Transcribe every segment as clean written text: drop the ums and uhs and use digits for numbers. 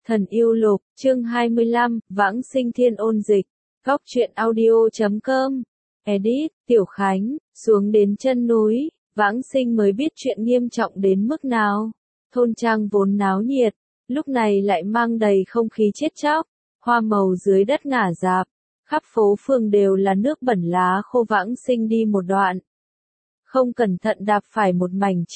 Thần yêu lục, chương 25, Vãng sinh thiên ôn dịch. Góc truyện audio.com. Edit, Tiểu Khánh, xuống đến chân núi, Vãng sinh mới biết chuyện nghiêm trọng đến mức nào. Thôn trang vốn náo nhiệt, lúc này lại mang đầy không khí chết chóc, hoa màu dưới đất ngả rạp, khắp phố phường đều là nước bẩn lá khô. Vãng sinh đi một đoạn, không cẩn thận đạp phải một mảnh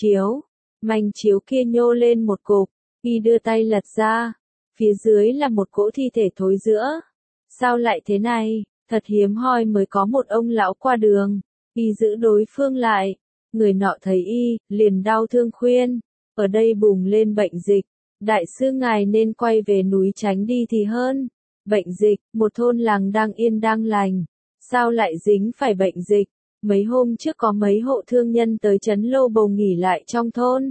chiếu kia nhô lên một cục, y đưa tay lật ra, phía dưới là một cỗ thi thể thối rữa. Sao lại thế này, thật hiếm hoi mới có một ông lão qua đường, y giữ đối phương lại, người nọ thấy y, liền đau thương khuyên, ở đây bùng lên bệnh dịch, đại sư ngài nên quay về núi tránh đi thì hơn. Bệnh dịch, một thôn làng đang yên đang lành, sao lại dính phải bệnh dịch? Mấy hôm trước có mấy hộ thương nhân tới trấn Lô Bầu nghỉ lại trong thôn.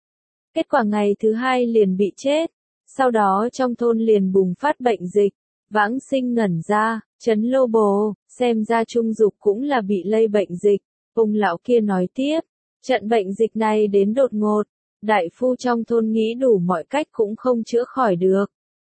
Kết quả ngày thứ hai liền bị chết, sau đó trong thôn liền bùng phát bệnh dịch. Vãng sinh ngẩn ra, trấn Lô Bồ, xem ra Trung Dục cũng là bị lây bệnh dịch. Ông lão kia nói tiếp, trận bệnh dịch này đến đột ngột, đại phu trong thôn nghĩ đủ mọi cách cũng không chữa khỏi được.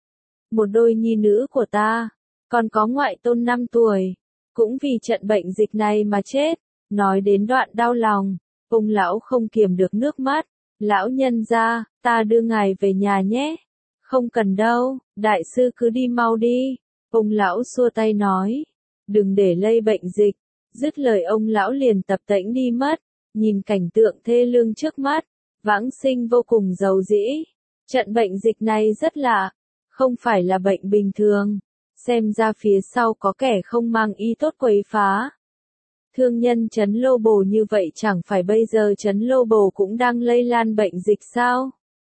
Một đôi nhi nữ của ta, còn có ngoại tôn 5 tuổi, cũng vì trận bệnh dịch này mà chết. Nói đến đoạn đau lòng, ông lão không kiềm được nước mắt. Lão nhân gia, ta đưa ngài về nhà nhé. Không cần đâu, đại sư cứ đi mau đi. Ông lão xua tay nói, đừng để lây bệnh dịch. Dứt lời ông lão liền tập tễnh đi mất. Nhìn cảnh tượng thê lương trước mắt, Vãng sinh vô cùng giàu dĩ. Trận bệnh dịch này rất lạ, không phải là bệnh bình thường. Xem ra phía sau có kẻ không mang ý tốt quấy phá. Thương nhân trấn Lô Bồ như vậy chẳng phải bây giờ trấn Lô Bồ cũng đang lây lan bệnh dịch sao?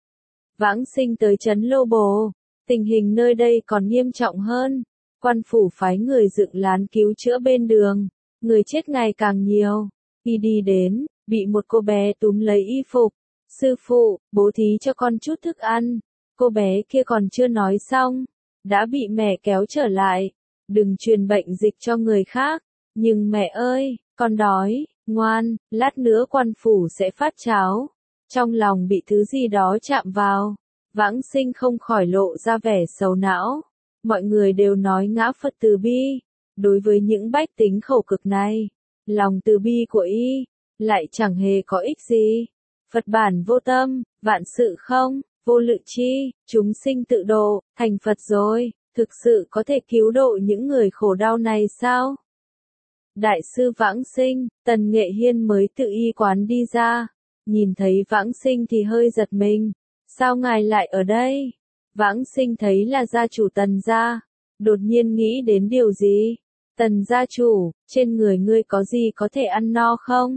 Vãng sinh tới trấn Lô Bồ, tình hình nơi đây còn nghiêm trọng hơn. Quan phủ phái người dựng lán cứu chữa bên đường, người chết ngày càng nhiều. Khi đi đến, bị một cô bé túm lấy y phục. Sư phụ, bố thí cho con chút thức ăn. Cô bé kia còn chưa nói xong, đã bị mẹ kéo trở lại. Đừng truyền bệnh dịch cho người khác. Nhưng mẹ ơi, con đói, ngoan, lát nữa quan phủ sẽ phát cháo. Trong lòng bị thứ gì đó chạm vào, Vãng sinh không khỏi lộ ra vẻ sầu não. Mọi người đều nói ngã Phật từ bi. Đối với những bách tính khổ cực này, lòng từ bi của y lại chẳng hề có ích gì. Phật bản vô tâm, vạn sự không, vô lự chi, chúng sinh tự độ, thành Phật rồi. Thực sự có thể cứu độ những người khổ đau này sao? Đại sư Vãng sinh, Tần Nghệ Hiên mới tự y quán đi ra. Nhìn thấy Vãng sinh thì hơi giật mình. Sao ngài lại ở đây? Vãng sinh thấy là gia chủ Tần gia. Đột nhiên nghĩ đến điều gì? Tần gia chủ, trên người ngươi có gì có thể ăn no không?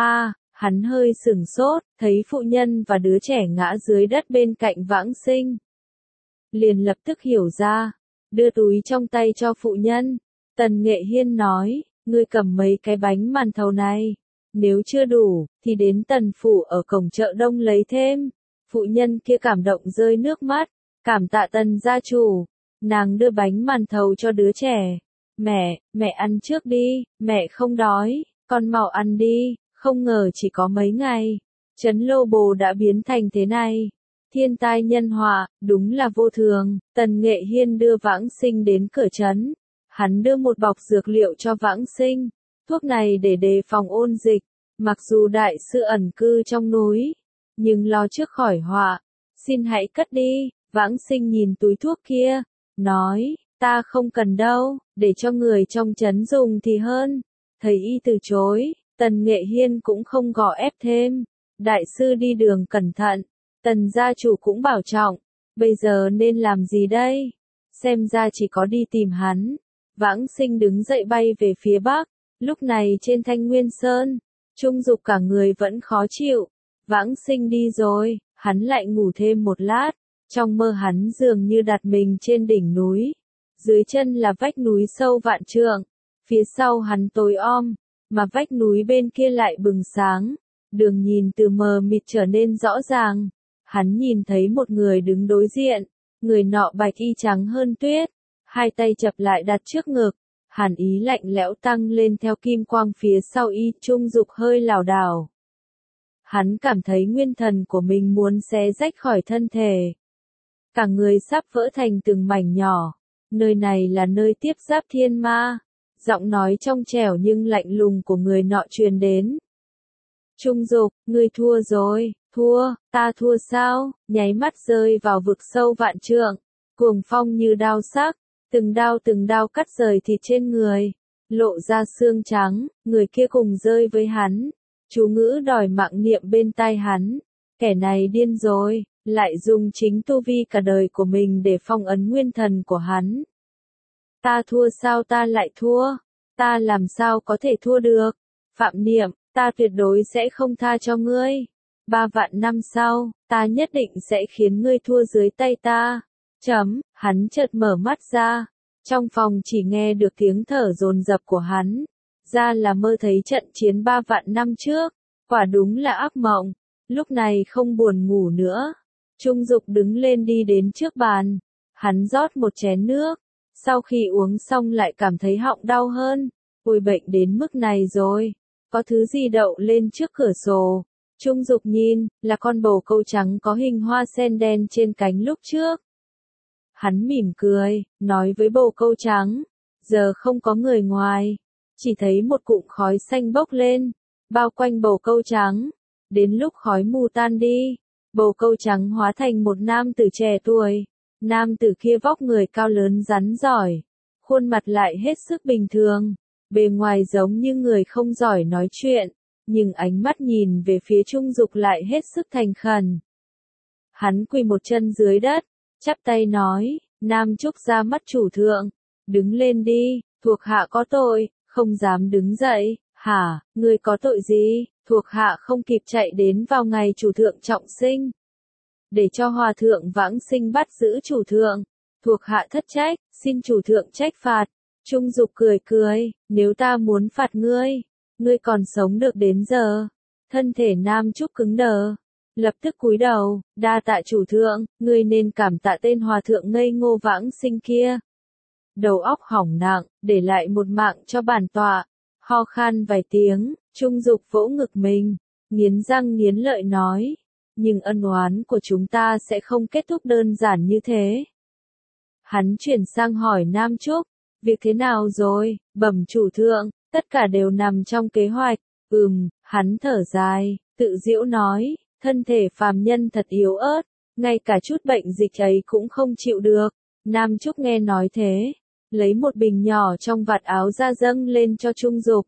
Hắn hơi sửng sốt, thấy phụ nhân và đứa trẻ ngã dưới đất bên cạnh Vãng sinh. Liền lập tức hiểu ra, đưa túi trong tay cho phụ nhân. Tần Nghệ Hiên nói, ngươi cầm mấy cái bánh màn thầu này. Nếu chưa đủ, thì đến Tần phủ ở cổng chợ Đông lấy thêm. Phụ nhân kia cảm động rơi nước mắt, cảm tạ Tần gia chủ. Nàng đưa bánh màn thầu cho đứa trẻ. Mẹ ăn trước đi, mẹ không đói, con mau ăn đi. Không ngờ chỉ có mấy ngày, trấn Lô Bồ đã biến thành thế này. Thiên tai nhân họa, đúng là vô thường. Tần Nghệ Hiên đưa Vãng sinh đến cửa trấn. Hắn đưa một bọc dược liệu cho Vãng sinh. Thuốc này để đề phòng ôn dịch. Mặc dù đại sư ẩn cư trong núi, nhưng lo trước khỏi họa. Xin hãy cất đi. Vãng sinh nhìn túi thuốc kia, nói, ta không cần đâu, để cho người trong trấn dùng thì hơn. Thấy y từ chối, Tần Nghệ Hiên cũng không gò ép thêm. Đại sư đi đường cẩn thận. Tần gia chủ cũng bảo trọng. Bây giờ nên làm gì đây? Xem ra chỉ có đi tìm hắn. Vãng sinh đứng dậy bay về phía bắc. Lúc này trên Thanh Nguyên Sơn, Trung Dục cả người vẫn khó chịu. Vãng sinh đi rồi, hắn lại ngủ thêm một lát. Trong mơ hắn dường như đặt mình trên đỉnh núi. Dưới chân là vách núi sâu vạn trượng. Phía sau hắn tối om, mà vách núi bên kia lại bừng sáng. Đường nhìn từ mờ mịt trở nên rõ ràng. Hắn nhìn thấy một người đứng đối diện. Người nọ bạch y trắng hơn tuyết. Hai tay chập lại đặt trước ngực. Hàn ý lạnh lẽo tăng lên theo kim quang phía sau y. Trung Dục hơi lảo đảo. Hắn cảm thấy nguyên thần của mình muốn xé rách khỏi thân thể. cả người sắp vỡ thành từng mảnh nhỏ. Nơi này là nơi tiếp giáp thiên ma. Giọng nói trong trẻo nhưng lạnh lùng của người nọ truyền đến. Trung Dục, ngươi thua rồi. Thua, ta thua sao? Nháy mắt rơi vào vực sâu vạn trượng. Cuồng phong như đao sắc, từng đao cắt rời thịt trên người, lộ ra xương trắng. Người kia cùng rơi với hắn, chú ngữ đòi mạng niệm bên tai hắn. Kẻ này điên rồi, lại dùng chính tu vi cả đời của mình để phong ấn nguyên thần của hắn. Ta thua sao? Ta lại thua? Ta làm sao có thể thua được? Phạm Niệm, ta tuyệt đối sẽ không tha cho ngươi. 3 vạn năm sau, ta nhất định sẽ khiến ngươi thua dưới tay ta. Hắn chợt mở mắt ra. Trong phòng chỉ nghe được tiếng thở dồn dập của hắn. Ra là mơ thấy trận chiến 3 vạn năm trước. Quả đúng là ác mộng. Lúc này không buồn ngủ nữa. Trung Dục đứng lên đi đến trước bàn. Hắn rót một chén nước. Sau khi uống xong lại cảm thấy họng đau hơn. Ôi, bệnh đến mức này rồi. Có thứ gì đậu lên trước cửa sổ. Trung Dục nhìn, là con bồ câu trắng có hình hoa sen đen trên cánh lúc trước. Hắn mỉm cười, nói với bồ câu trắng, giờ không có người ngoài, chỉ thấy một cụm khói xanh bốc lên, bao quanh bồ câu trắng. Đến lúc khói mù tan đi, bồ câu trắng hóa thành một nam tử trẻ tuổi. Nam tử kia vóc người cao lớn rắn giỏi, khuôn mặt lại hết sức bình thường, bề ngoài giống như người không giỏi nói chuyện, nhưng ánh mắt nhìn về phía Trung Dục lại hết sức thành khẩn. Hắn quỳ một chân dưới đất, chắp tay nói, Nam Trúc ra mắt chủ thượng, đứng lên đi, thuộc hạ có tội. Không dám đứng dậy. Hả, ngươi có tội gì? Thuộc hạ không kịp chạy đến vào ngày chủ thượng trọng sinh, để cho hòa thượng Vãng Sinh bắt giữ chủ thượng. Thuộc hạ thất trách, xin chủ thượng trách phạt. Trung Dục cười cười, nếu ta muốn phạt ngươi, ngươi còn sống được đến giờ. Thân thể Nam Trúc cứng đờ, lập tức cúi đầu, đa tạ chủ thượng, ngươi nên cảm tạ tên hòa thượng ngây ngô Vãng Sinh kia. Đầu óc hỏng nặng, để lại một mạng cho bản tọa. Ho khan vài tiếng, Trung Dục vỗ ngực mình, nghiến răng nghiến lợi nói, nhưng ân oán của chúng ta sẽ không kết thúc đơn giản như thế. Hắn chuyển sang hỏi Nam Trúc, việc thế nào rồi? Bẩm chủ thượng, tất cả đều nằm trong kế hoạch. Hắn thở dài, tự giễu nói, thân thể phàm nhân thật yếu ớt, ngay cả chút bệnh dịch ấy cũng không chịu được. Nam Trúc nghe nói thế, lấy một bình nhỏ trong vạt áo ra dâng lên cho Trung Dục.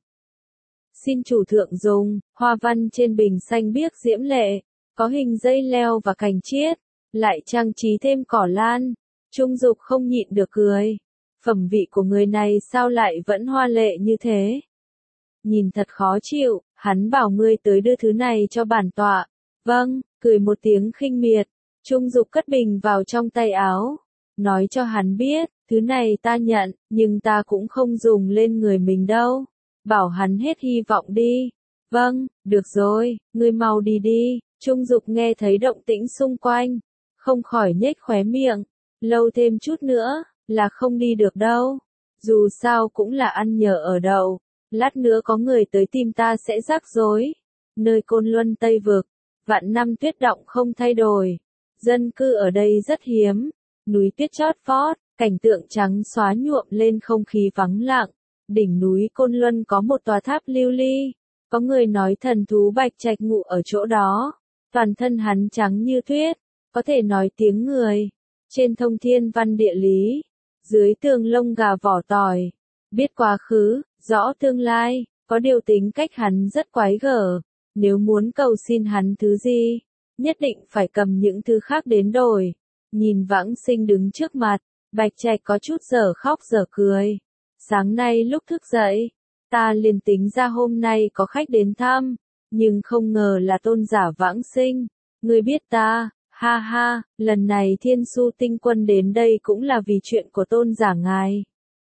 Xin chủ thượng dùng. Hoa văn trên bình xanh biếc diễm lệ, có hình dây leo và cành chiết, lại trang trí thêm cỏ lan. Trung Dục không nhịn được cười. Phẩm vị của người này sao lại vẫn hoa lệ như thế? Nhìn thật khó chịu. Hắn bảo ngươi tới đưa thứ này cho bản tọa. Vâng, cười một tiếng khinh miệt. Trung Dục cất bình vào trong tay áo, nói cho hắn biết, thứ này ta nhận, nhưng ta cũng không dùng lên người mình đâu. Bảo hắn hết hy vọng đi. Vâng, được rồi, ngươi mau đi đi. Trung Dục nghe thấy động tĩnh xung quanh, không khỏi nhếch khóe miệng. Lâu thêm chút nữa, là không đi được đâu. Dù sao cũng là ăn nhờ ở đậu. Lát nữa có người tới tìm ta sẽ rắc rối. Nơi Côn Luân Tây Vực, vạn năm tuyết động không thay đổi. Dân cư ở đây rất hiếm. Núi tuyết chót vót, cảnh tượng trắng xóa nhuộm lên không khí vắng lặng. Đỉnh núi Côn Luân có một tòa tháp lưu ly. Có người nói thần thú bạch trạch ngụ ở chỗ đó. Toàn thân hắn trắng như tuyết, có thể nói tiếng người. Trên thông thiên văn địa lý, dưới tường lông gà vỏ tỏi. Biết quá khứ, rõ tương lai, có điều tính cách hắn rất quái gở. Nếu muốn cầu xin hắn thứ gì, nhất định phải cầm những thứ khác đến đổi. Nhìn Vãng Sinh đứng trước mặt, Bạch Trạch có chút dở khóc dở cười. Sáng nay lúc thức dậy, ta liền tính ra hôm nay có khách đến thăm, nhưng không ngờ là tôn giả Vãng Sinh. Ngươi biết ta, ha ha, lần này Thiên Su Tinh Quân đến đây cũng là vì chuyện của tôn giả ngài.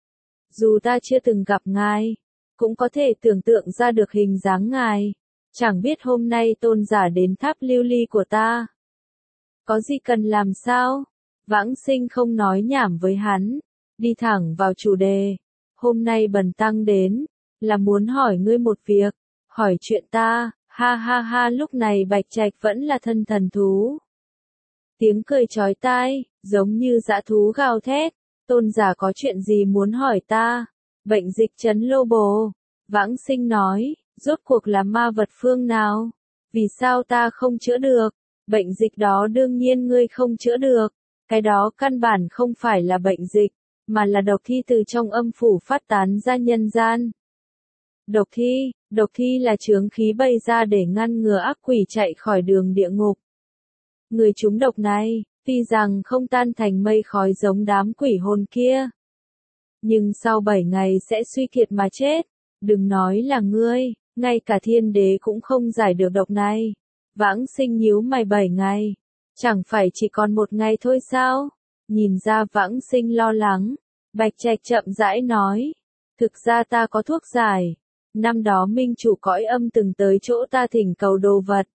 Dù ta chưa từng gặp ngài, cũng có thể tưởng tượng ra được hình dáng ngài. Chẳng biết hôm nay tôn giả đến tháp lưu ly của ta, có gì cần làm sao? Vãng Sinh không nói nhảm với hắn, đi thẳng vào chủ đề. Hôm nay bần tăng đến, là muốn hỏi ngươi một việc. Hỏi chuyện ta, ha ha ha. Lúc này Bạch Trạch vẫn là thân thần thú. Tiếng cười chói tai, giống như dã thú gào thét. Tôn giả có chuyện gì muốn hỏi ta? Bệnh dịch trấn Lô Bồ. Vãng Sinh nói, rốt cuộc là ma vật phương nào? Vì sao ta không chữa được? Bệnh dịch đó đương nhiên ngươi không chữa được. Cái đó căn bản không phải là bệnh dịch, mà là độc thi từ trong âm phủ phát tán ra nhân gian. Độc thi là chướng khí bay ra để ngăn ngừa ác quỷ chạy khỏi đường địa ngục. Người trúng độc này, tuy rằng không tan thành mây khói giống đám quỷ hồn kia, nhưng sau 7 ngày sẽ suy kiệt mà chết. Đừng nói là ngươi, ngay cả thiên đế cũng không giải được độc này. Vãng Sinh nhíu mày 7 ngày, chẳng phải chỉ còn 1 ngày thôi sao? Nhìn ra Vãng Sinh lo lắng, Bạch Trạch chậm rãi nói, thực ra ta có thuốc giải. Năm đó minh chủ cõi âm từng tới chỗ ta thỉnh cầu đồ vật.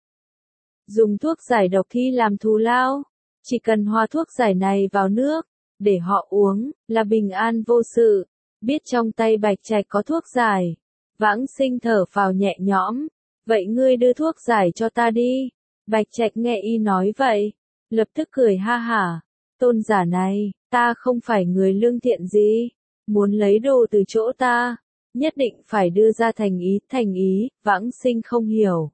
Dùng thuốc giải độc thi làm thù lao. Chỉ cần hòa thuốc giải này vào nước, để họ uống, là bình an vô sự. Biết trong tay Bạch Trạch có thuốc giải. Vãng Sinh thở phào nhẹ nhõm. Vậy ngươi đưa thuốc giải cho ta đi. Bạch Trạch nghe y nói vậy, lập tức cười ha hả. Tôn giả này, ta không phải người lương thiện gì. Muốn lấy đồ từ chỗ ta, nhất định phải đưa ra thành ý, Vãng Sinh không hiểu.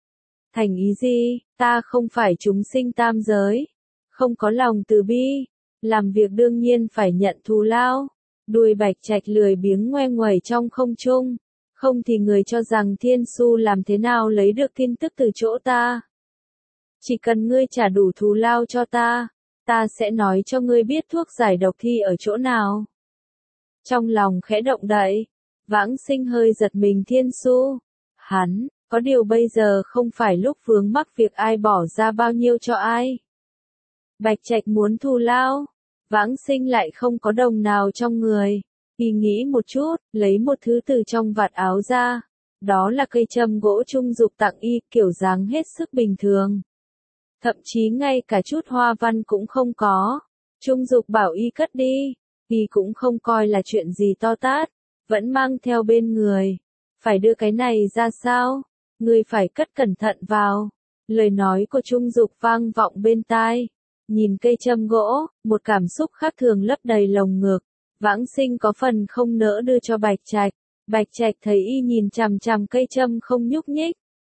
Thành ý gì? Ta không phải chúng sinh tam giới, không có lòng từ bi, làm việc đương nhiên phải nhận thù lao. Đuôi Bạch Trạch lười biếng ngoe nguẩy trong không trung, không thì người cho rằng Thiên Su làm thế nào lấy được tin tức từ chỗ ta. Chỉ cần ngươi trả đủ thù lao cho ta sẽ nói cho ngươi biết thuốc giải độc thi ở chỗ nào. Trong lòng khẽ động đậy, Vãng Sinh hơi giật mình. Thiên Su, hắn, có điều bây giờ không phải lúc vướng mắc việc ai bỏ ra bao nhiêu cho ai. Bạch Trạch muốn thù lao, Vãng Sinh lại không có đồng nào trong người. Y nghĩ một chút, lấy một thứ từ trong vạt áo ra. Đó là cây châm gỗ Trung Dục tặng y, kiểu dáng hết sức bình thường. Thậm chí ngay cả chút hoa văn cũng không có. Trung Dục bảo y cất đi, y cũng không coi là chuyện gì to tát, vẫn mang theo bên người. Phải đưa cái này ra sao? Ngươi phải cất cẩn thận vào. Lời nói của Trung Dục vang vọng bên tai. Nhìn cây châm gỗ, một cảm xúc khác thường lấp đầy lồng ngực. Vãng Sinh có phần không nỡ đưa cho Bạch Trạch. Bạch Trạch thấy y nhìn chằm chằm cây châm không nhúc nhích,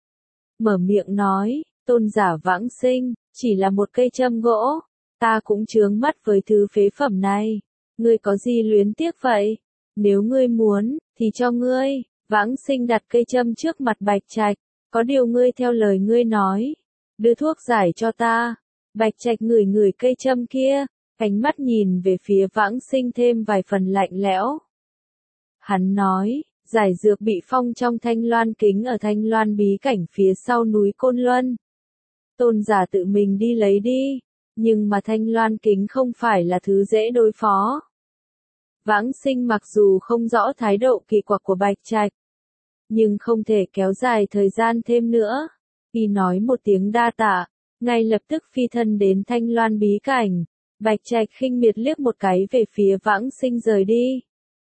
mở miệng nói, tôn giả Vãng Sinh, chỉ là một cây châm gỗ, ta cũng chướng mắt với thứ phế phẩm này. Ngươi có gì luyến tiếc vậy? Nếu ngươi muốn, thì cho ngươi. Vãng Sinh đặt cây châm trước mặt Bạch Trạch, có điều ngươi theo lời ngươi nói, đưa thuốc giải cho ta. Bạch Trạch ngửi ngửi cây châm kia, ánh mắt nhìn về phía Vãng Sinh thêm vài phần lạnh lẽo. Hắn nói, giải dược bị phong trong Thanh Loan Kính ở Thanh Loan bí cảnh phía sau núi Côn Luân. Tôn giả tự mình đi lấy đi, nhưng mà Thanh Loan Kính không phải là thứ dễ đối phó. Vãng Sinh mặc dù không rõ thái độ kỳ quặc của Bạch Trạch, nhưng không thể kéo dài thời gian thêm nữa. Y nói một tiếng đa tạ, ngay lập tức phi thân đến Thanh Loan bí cảnh. Bạch Trạch khinh miệt liếc một cái về phía Vãng Sinh rời đi.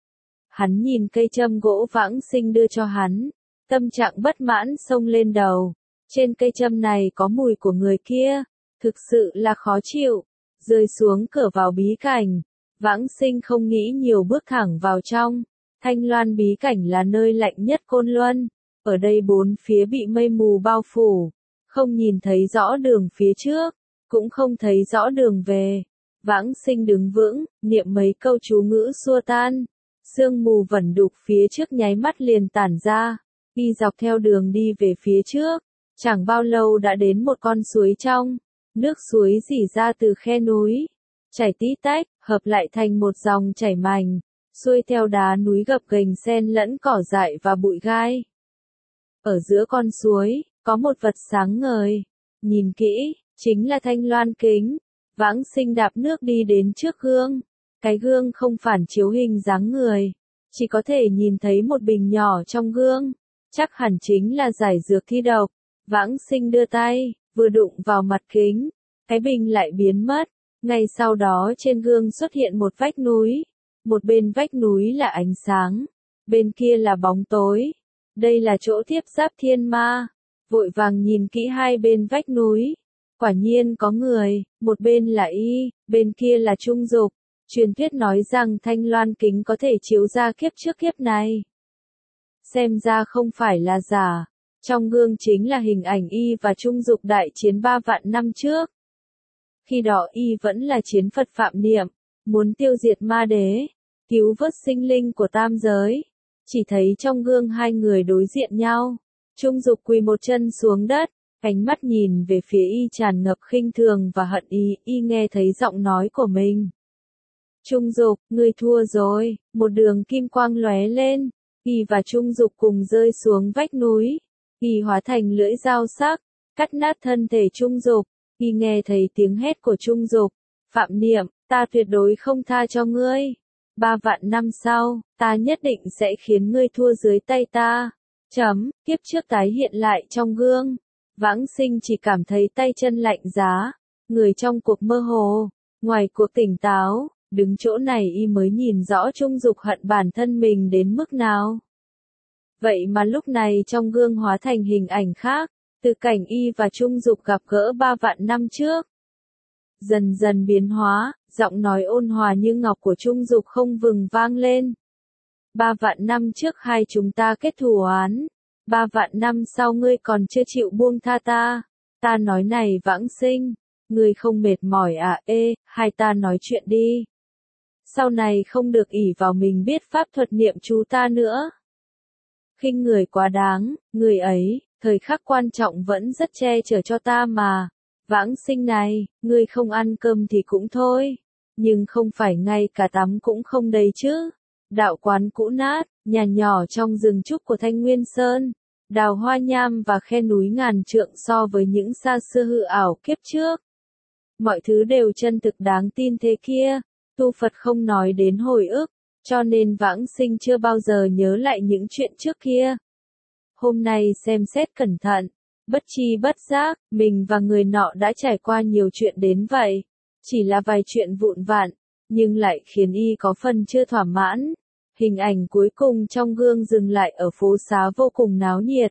Hắn nhìn cây châm gỗ Vãng Sinh đưa cho hắn, tâm trạng bất mãn xông lên đầu. Trên cây châm này có mùi của người kia, thực sự là khó chịu. Rơi xuống cửa vào bí cảnh, Vãng Sinh không nghĩ nhiều bước thẳng vào trong. Thanh Loan bí cảnh là nơi lạnh nhất Côn Luân. Ở đây bốn phía bị mây mù bao phủ, không nhìn thấy rõ đường phía trước, cũng không thấy rõ đường về. Vãng Sinh đứng vững, niệm mấy câu chú ngữ xua tan. Sương mù vẩn đục phía trước nháy mắt liền tản ra. Y dọc theo đường đi về phía trước, chẳng bao lâu đã đến một con suối trong. Nước suối rỉ ra từ khe núi, chảy tí tách, hợp lại thành một dòng chảy mành, xuôi theo đá núi gập ghềnh xen lẫn cỏ dại và bụi gai. Ở giữa con suối, có một vật sáng ngời. Nhìn kỹ, chính là Thanh Loan Kính. Vãng Sinh đạp nước đi đến trước gương. Cái gương không phản chiếu hình dáng người, chỉ có thể nhìn thấy một bình nhỏ trong gương. Chắc hẳn chính là giải dược thi độc. Vãng Sinh đưa tay, vừa đụng vào mặt kính, cái bình lại biến mất. Ngay sau đó trên gương xuất hiện một vách núi. Một bên vách núi là ánh sáng, bên kia là bóng tối. Đây là chỗ tiếp giáp thiên ma. Vội vàng nhìn kỹ hai bên vách núi, Quả nhiên có người, một bên là y, bên kia là Trung Dục. Truyền thuyết nói rằng thanh loan kính có thể chiếu ra kiếp trước kiếp này. Xem ra không phải là giả. Trong gương chính là hình ảnh y và Trung Dục đại chiến 3 vạn năm trước. Khi đó y vẫn là chiến Phật Phạm Niệm, muốn tiêu diệt ma đế, cứu vớt sinh linh của tam giới. Chỉ thấy trong gương hai người đối diện nhau. Trung Dục quỳ một chân xuống đất, ánh mắt nhìn về phía y tràn ngập khinh thường và hận ý, y nghe thấy giọng nói của mình. Trung Dục, ngươi thua rồi, một đường kim quang lóe lên, y và Trung Dục cùng rơi xuống vách núi, y hóa thành lưỡi dao sắc, cắt nát thân thể Trung Dục, y nghe thấy tiếng hét của Trung Dục, Phạm Niệm, ta tuyệt đối không tha cho ngươi, 3 vạn năm sau, ta nhất định sẽ khiến ngươi thua dưới tay ta. Kiếp trước tái hiện lại trong gương, Vãng Sinh chỉ cảm thấy tay chân lạnh giá, người trong cuộc mơ hồ, ngoài cuộc tỉnh táo. Đứng chỗ này y mới nhìn rõ Trung Dục hận bản thân mình đến mức nào. Vậy mà lúc này trong gương hóa thành hình ảnh khác, từ cảnh y và Trung Dục gặp gỡ 3 vạn năm trước. Dần dần biến hóa, giọng nói ôn hòa như ngọc của Trung Dục không vừng vang lên. 3 vạn năm trước hai chúng ta kết thù oán, 3 vạn năm sau ngươi còn chưa chịu buông tha ta. Ta nói này Vãng Sinh, ngươi không mệt mỏi à? Hai ta nói chuyện đi. Sau này không được ỷ vào mình biết pháp thuật niệm chú ta nữa. Khinh người quá đáng, người ấy, thời khắc quan trọng vẫn rất che chở cho ta mà. Vãng Sinh này, ngươi không ăn cơm thì cũng thôi, nhưng không phải ngay cả tắm cũng không đấy chứ. Đạo quán cũ nát, nhà nhỏ trong rừng trúc của Thanh Nguyên Sơn, đào hoa nham và khe núi ngàn trượng so với những xa xưa hư ảo kiếp trước. Mọi thứ đều chân thực đáng tin thế kia. Tu Phật không nói đến hồi ức, cho nên Vãng Sinh chưa bao giờ nhớ lại những chuyện trước kia. Hôm nay xem xét cẩn thận, bất tri bất giác, mình và người nọ đã trải qua nhiều chuyện đến vậy. Chỉ là vài chuyện vụn vặt, nhưng lại khiến y có phần chưa thỏa mãn. Hình ảnh cuối cùng trong gương dừng lại ở phố xá vô cùng náo nhiệt.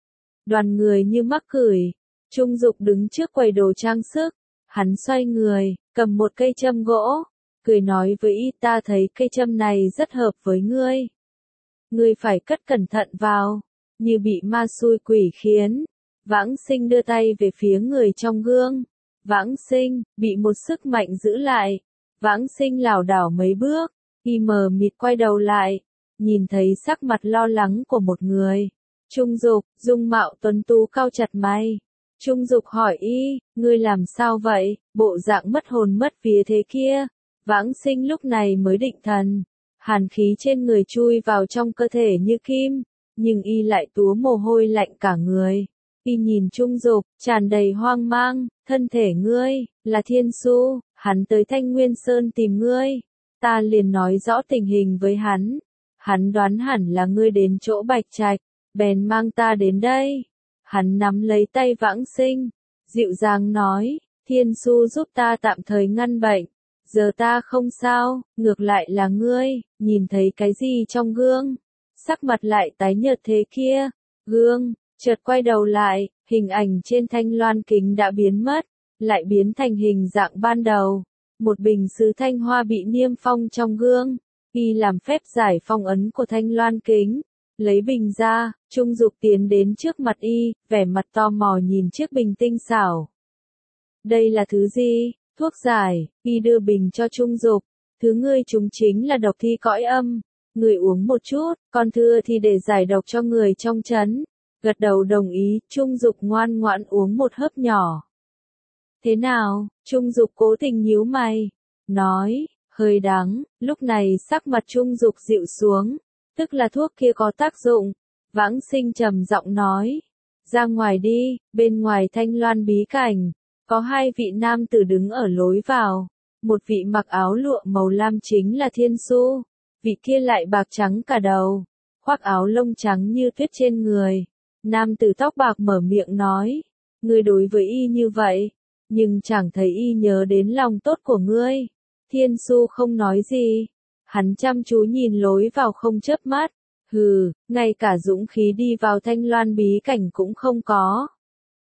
Đoàn người như mắc cười, Trung Dục đứng trước quầy đồ trang sức, hắn xoay người, cầm một cây châm gỗ. Cười nói với y, ta thấy cây châm này rất hợp với ngươi. Ngươi phải cất cẩn thận vào, như bị ma xui quỷ khiến. Vãng Sinh đưa tay về phía người trong gương. Vãng Sinh, bị một sức mạnh giữ lại. Vãng Sinh lảo đảo mấy bước, y mờ mịt quay đầu lại, nhìn thấy sắc mặt lo lắng của một người. Trung Dục, dung mạo tuấn tú cau chặt mày. Trung Dục hỏi y, ngươi làm sao vậy, bộ dạng mất hồn mất vía thế kia. Vãng Sinh lúc này mới định thần, hàn khí trên người chui vào trong cơ thể như kim, nhưng y lại túa mồ hôi lạnh cả người. Y nhìn Trung Dục, tràn đầy hoang mang, thân thể ngươi, là Thiên Su, hắn tới Thanh Nguyên Sơn tìm ngươi. Ta liền nói rõ tình hình với hắn. Hắn đoán hẳn là ngươi đến chỗ Bạch Trạch, bèn mang ta đến đây. Hắn nắm lấy tay Vãng Sinh, dịu dàng nói, Thiên Su giúp ta tạm thời ngăn bệnh. Giờ ta không sao, ngược lại là ngươi, nhìn thấy cái gì trong gương? Sắc mặt lại tái nhợt thế kia. Gương, chợt quay đầu lại, hình ảnh trên thanh loan kính đã biến mất, lại biến thành hình dạng ban đầu. Một bình sứ thanh hoa bị niêm phong trong gương. Y làm phép giải phong ấn của thanh loan kính. Lấy bình ra, Trung Dục tiến đến trước mặt y, vẻ mặt tò mò nhìn chiếc bình tinh xảo. Đây là thứ gì? Thuốc giải, y đưa bình cho Trung Dục. Thứ ngươi trúng chính là độc thi cõi âm. Người uống một chút, còn thừa thì để giải độc cho người trong trấn. Gật đầu đồng ý, Trung Dục ngoan ngoãn uống một hớp nhỏ. Thế nào? Trung Dục cố tình nhíu mày. Nói, hơi đắng, lúc này sắc mặt Trung Dục dịu xuống. Tức là thuốc kia có tác dụng. Vãng Sinh trầm giọng nói. Ra ngoài đi, bên ngoài Thanh Loan bí cảnh. Có hai vị nam tử đứng ở lối vào. Một vị mặc áo lụa màu lam chính là Thiên Su. Vị kia lại bạc trắng cả đầu. Khoác áo lông trắng như tuyết trên người. Nam tử tóc bạc mở miệng nói. Ngươi đối với y như vậy. Nhưng chẳng thấy y nhớ đến lòng tốt của ngươi. Thiên Su không nói gì. Hắn chăm chú nhìn lối vào không chớp mắt. Hừ, ngay cả dũng khí đi vào Thanh Loan bí cảnh cũng không có.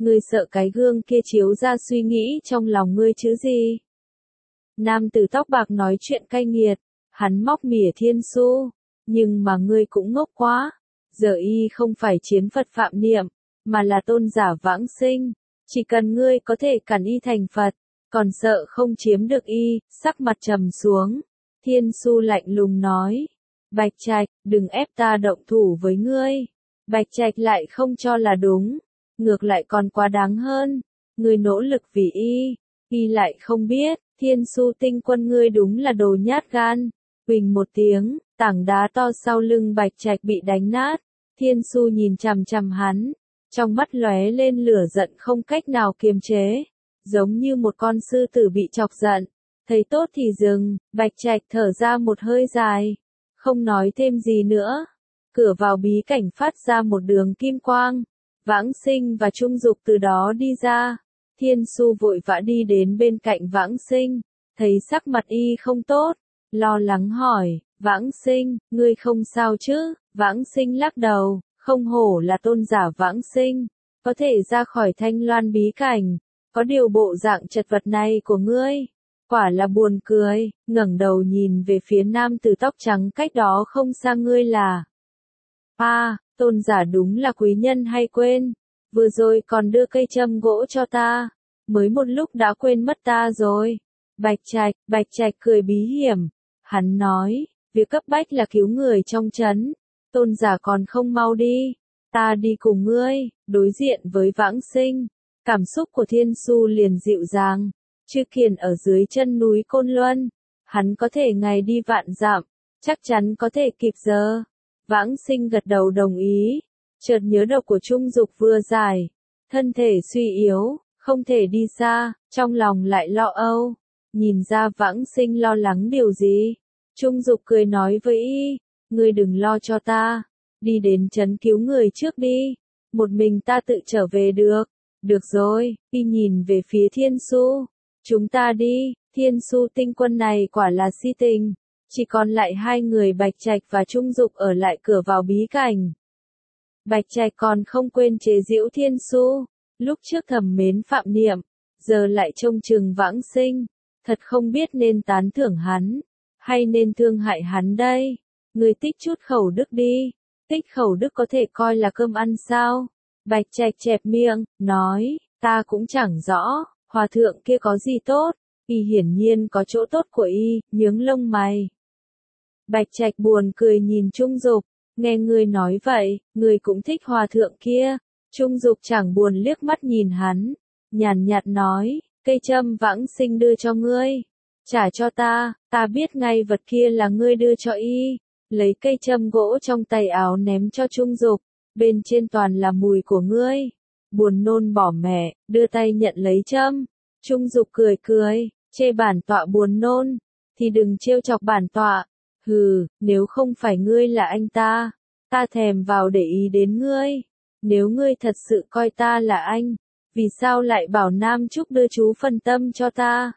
Ngươi sợ cái gương kia chiếu ra suy nghĩ trong lòng ngươi chứ gì? Nam tử tóc bạc nói chuyện cay nghiệt, hắn móc mỉa Thiên Su, nhưng mà ngươi cũng ngốc quá, giờ y không phải chiến Phật Phạm Niệm, mà là tôn giả vãng sinh, chỉ cần ngươi có thể cản y thành Phật, còn sợ không chiếm được y, sắc mặt trầm xuống. Thiên Su lạnh lùng nói, Bạch Trạch, đừng ép ta động thủ với ngươi. Bạch Trạch lại không cho là đúng, ngược lại còn quá đáng hơn, ngươi nỗ lực vì y lại không biết, Thiên Su tinh quân ngươi đúng là đồ nhát gan. Huỳnh một tiếng, tảng đá to sau lưng Bạch Trạch bị đánh nát, Thiên Su nhìn chằm chằm hắn, trong mắt lóe lên lửa giận không cách nào kiềm chế, giống như một con sư tử bị chọc giận. Thấy tốt thì dừng, Bạch Trạch thở ra một hơi dài, không nói thêm gì nữa. Cửa vào bí cảnh phát ra một đường kim quang, Vãng Sinh và Trung Dục từ đó đi ra. Thiên Su vội vã đi đến bên cạnh Vãng Sinh, thấy sắc mặt y không tốt, lo lắng hỏi, Vãng Sinh, ngươi không sao chứ? Vãng Sinh lắc đầu, không hổ là tôn giả Vãng Sinh, có thể ra khỏi Thanh Loan bí cảnh, có điều bộ dạng chật vật này của ngươi, quả là buồn cười. Ngẩng đầu nhìn về phía nam tử tóc trắng cách đó không xa, ngươi là tôn giả đúng là quý nhân hay quên, vừa rồi còn đưa cây châm gỗ cho ta, mới một lúc đã quên mất ta rồi. Bạch Trạch cười bí hiểm, hắn nói, việc cấp bách là cứu người trong trấn, tôn giả còn không mau đi, ta đi cùng ngươi. Đối diện với Vãng Sinh, cảm xúc của Thiên Su liền dịu dàng. Chư Kiền ở dưới chân núi Côn Luân, hắn có thể ngày đi vạn dặm, chắc chắn có thể kịp giờ. Vãng Sinh gật đầu đồng ý, chợt nhớ độc của Trung Dục vừa giải, thân thể suy yếu, không thể đi xa, trong lòng lại lo âu. Nhìn ra Vãng Sinh lo lắng điều gì, Trung Dục cười nói với y, ngươi đừng lo cho ta, đi đến trấn cứu người trước đi, một mình ta tự trở về được. Được rồi, y nhìn về phía Thiên Su, chúng ta đi. Thiên Su tinh quân này quả là si tình, chỉ còn lại hai người Bạch Trạch và Trung Dục ở lại cửa vào bí cảnh. Bạch Trạch còn không quên chế giễu Thiên Su, lúc trước thầm mến Phạm Niệm, giờ lại trông chừng Vãng Sinh, thật không biết nên tán thưởng hắn, hay nên thương hại hắn đây. Người tích chút khẩu đức đi, tích khẩu đức có thể coi là cơm ăn sao? Bạch Trạch chẹp miệng, nói, ta cũng chẳng rõ, hòa thượng kia có gì tốt, y hiển nhiên có chỗ tốt của y, nhướng lông mày. Bạch Trạch buồn cười nhìn Trung Dục, nghe ngươi nói vậy, ngươi cũng thích hòa thượng kia. Trung Dục chẳng buồn liếc mắt nhìn hắn, nhàn nhạt nói, cây châm Vãng Sinh đưa cho ngươi, trả cho ta biết ngay vật kia là ngươi đưa cho y. Lấy cây châm gỗ trong tay áo ném cho Trung Dục, bên trên toàn là mùi của ngươi. Buồn nôn bỏ mẹ, đưa tay nhận lấy châm. Trung Dục cười cười, chê bản tọa buồn nôn, thì đừng trêu chọc bản tọa. Hừ, nếu không phải ngươi là anh ta thèm vào để ý đến ngươi. Nếu ngươi thật sự coi ta là anh, vì sao lại bảo Nam Trúc đưa chú phân tâm cho ta?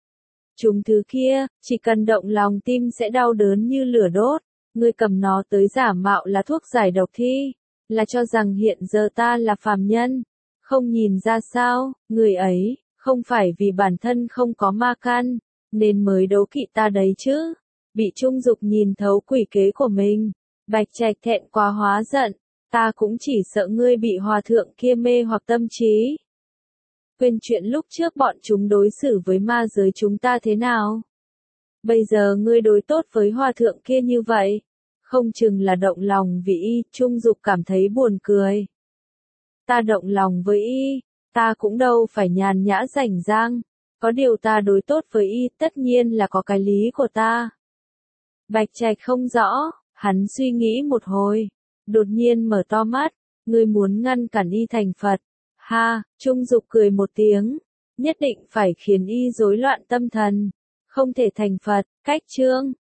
Chúng thứ kia, chỉ cần động lòng tim sẽ đau đớn như lửa đốt. Ngươi cầm nó tới giả mạo là thuốc giải độc thi, là cho rằng hiện giờ ta là phàm nhân, không nhìn ra sao? Người ấy, không phải vì bản thân không có ma căn, nên mới đấu kỵ ta đấy chứ. Bị Trung Dục nhìn thấu quỷ kế của mình, Bạch Trạch thẹn quá hóa giận, ta cũng chỉ sợ ngươi bị hòa thượng kia mê hoặc tâm trí. Quên chuyện lúc trước bọn chúng đối xử với ma giới chúng ta thế nào? Bây giờ ngươi đối tốt với hòa thượng kia như vậy, không chừng là động lòng vì y. Trung Dục cảm thấy buồn cười. Ta động lòng với y, ta cũng đâu phải nhàn nhã rảnh rang, có điều ta đối tốt với y tất nhiên là có cái lý của ta. Bạch Trạch không rõ, hắn suy nghĩ một hồi, đột nhiên mở to mắt, ngươi muốn ngăn cản y thành Phật. Ha, Trung Dục cười một tiếng, nhất định phải khiến y rối loạn tâm thần, không thể thành Phật. Cách chương